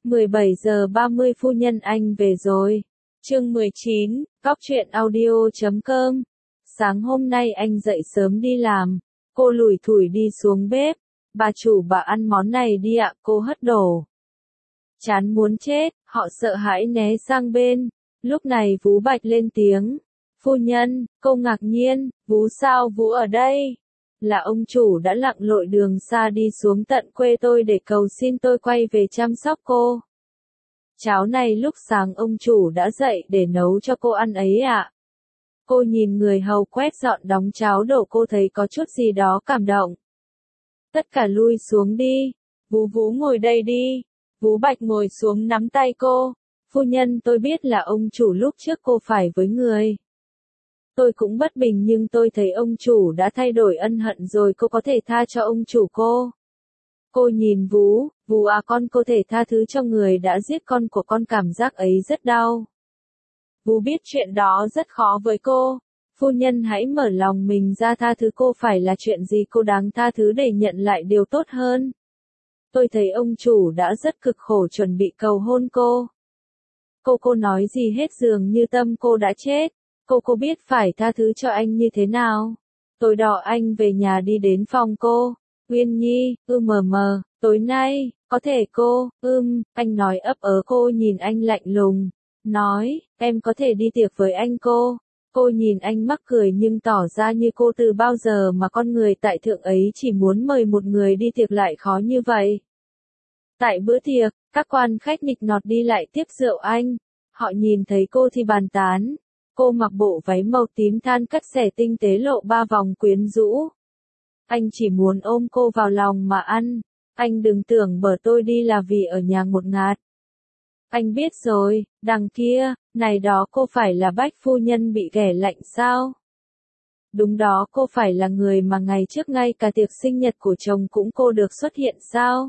17 giờ 30 phu nhân anh về rồi. Chương 19, Góc truyện audio.com. Sáng hôm nay anh dậy sớm đi làm. Cô lủi thủi đi xuống bếp. Bà chủ bảo ăn món này đi ạ, cô hất đổ. Chán muốn chết, họ sợ hãi né sang bên. Lúc này Vú Bạch lên tiếng. Phu nhân, cô ngạc nhiên, Vú sao Vú ở đây? Là ông chủ đã lặn lội đường xa đi xuống tận quê tôi để cầu xin tôi quay về chăm sóc cô. Cháo này lúc sáng ông chủ đã dậy để nấu cho cô ăn ấy ạ. Cô nhìn người hầu quét dọn đóng cháo đổ, cô thấy có chút gì đó cảm động. Tất cả lui xuống đi. Vú ngồi đây đi. Vú Bạch ngồi xuống nắm tay cô. Phu nhân, tôi biết là ông chủ lúc trước cô phải với người. Tôi cũng bất bình nhưng tôi thấy ông chủ đã thay đổi ân hận rồi, cô có thể tha cho ông chủ cô. Cô nhìn Vú à, con có thể tha thứ cho người đã giết con của con, cảm giác ấy rất đau. Vú biết chuyện đó rất khó với cô. Phu nhân hãy mở lòng mình ra, tha thứ cô, phải là chuyện gì cô đáng tha thứ để nhận lại điều tốt hơn. Tôi thấy ông chủ đã rất cực khổ chuẩn bị cầu hôn cô. Cô nói gì hết, dường như tâm cô đã chết. Cô biết phải tha thứ cho anh như thế nào. Tôi đò anh về nhà đi đến phòng cô. Uyên Nhi, tối nay, có thể cô, anh nói ấp ớ. Cô nhìn anh lạnh lùng, nói, em có thể đi tiệc với anh cô. Cô nhìn anh mắc cười nhưng tỏ ra như cô từ bao giờ mà con người tại thượng ấy chỉ muốn mời một người đi tiệc lại khó như vậy. Tại bữa tiệc, các quan khách nịnh nọt đi lại tiếp rượu anh. Họ nhìn thấy cô thì bàn tán. Cô mặc bộ váy màu tím than cắt xẻ tinh tế lộ 3 vòng quyến rũ. Anh chỉ muốn ôm cô vào lòng mà ăn. Anh đừng tưởng bở tôi đi là vì ở nhà ngột ngạt. Anh biết rồi, đằng kia, này đó cô phải là Bách phu nhân bị ghẻ lạnh sao? Đúng đó, cô phải là người mà ngày trước ngay cả tiệc sinh nhật của chồng cũng cô được xuất hiện sao?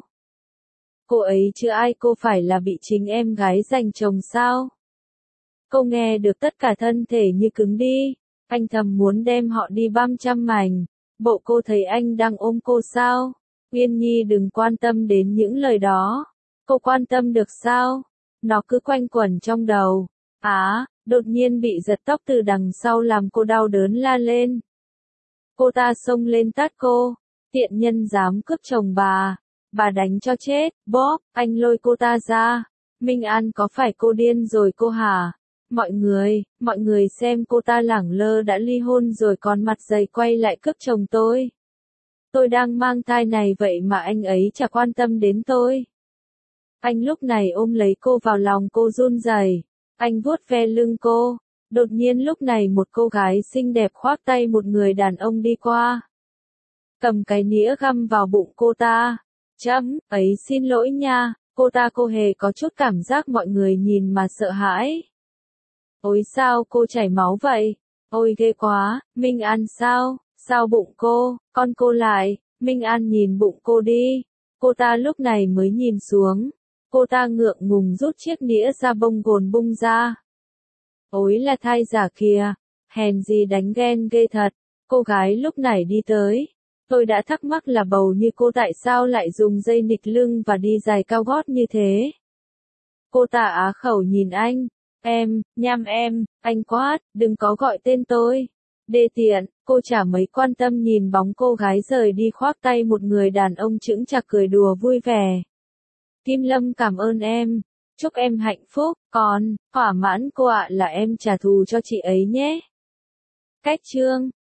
Cô ấy chứ ai, cô phải là bị chính em gái giành chồng sao? Cô nghe được tất cả thân thể như cứng đi. Anh thầm muốn đem họ đi băm trăm mảnh. Bộ cô thấy anh đang ôm cô sao? Uyên Nhi đừng quan tâm đến những lời đó. Cô quan tâm được sao? Nó cứ quanh quẩn trong đầu. Đột nhiên bị giật tóc từ đằng sau làm cô đau đớn la lên. Cô ta xông lên tát cô. Tiện nhân dám cướp chồng bà đánh cho chết. Bóp, anh lôi cô ta ra. Minh An, có phải cô điên rồi cô hả? Mọi người xem, cô ta lẳng lơ đã ly hôn rồi còn mặt dày quay lại cướp chồng tôi. Tôi đang mang thai này vậy mà anh ấy chả quan tâm đến tôi. Anh lúc này ôm lấy cô vào lòng, cô run rẩy. Anh vuốt ve lưng cô. Đột nhiên lúc này một cô gái xinh đẹp khoác tay một người đàn ông đi qua. Cầm cái nĩa găm vào bụng cô ta. Ấy xin lỗi nha. Cô hề có chút cảm giác mọi người nhìn mà sợ hãi. Ôi sao cô chảy máu vậy? Ôi ghê quá, Minh An sao? Sao bụng cô, con cô lại? Minh An nhìn bụng cô đi. Cô ta lúc này mới nhìn xuống. Cô ta ngượng ngùng rút chiếc nĩa ra, bông gồn bung ra. Ôi là thai giả kìa, hèn gì đánh ghen ghê thật. Cô gái lúc này đi tới. Tôi đã thắc mắc là bầu như cô tại sao lại dùng dây nịt lưng và đi giày cao gót như thế. Cô ta á khẩu nhìn anh. Anh quát, đừng có gọi tên tôi. Đê tiện, cô chả mấy quan tâm nhìn bóng cô gái rời đi, khoác tay một người đàn ông chững chạc cười đùa vui vẻ. Kim Lâm cảm ơn em, chúc em hạnh phúc, còn, thỏa mãn cô ạ, là em trả thù cho chị ấy nhé. Cách chương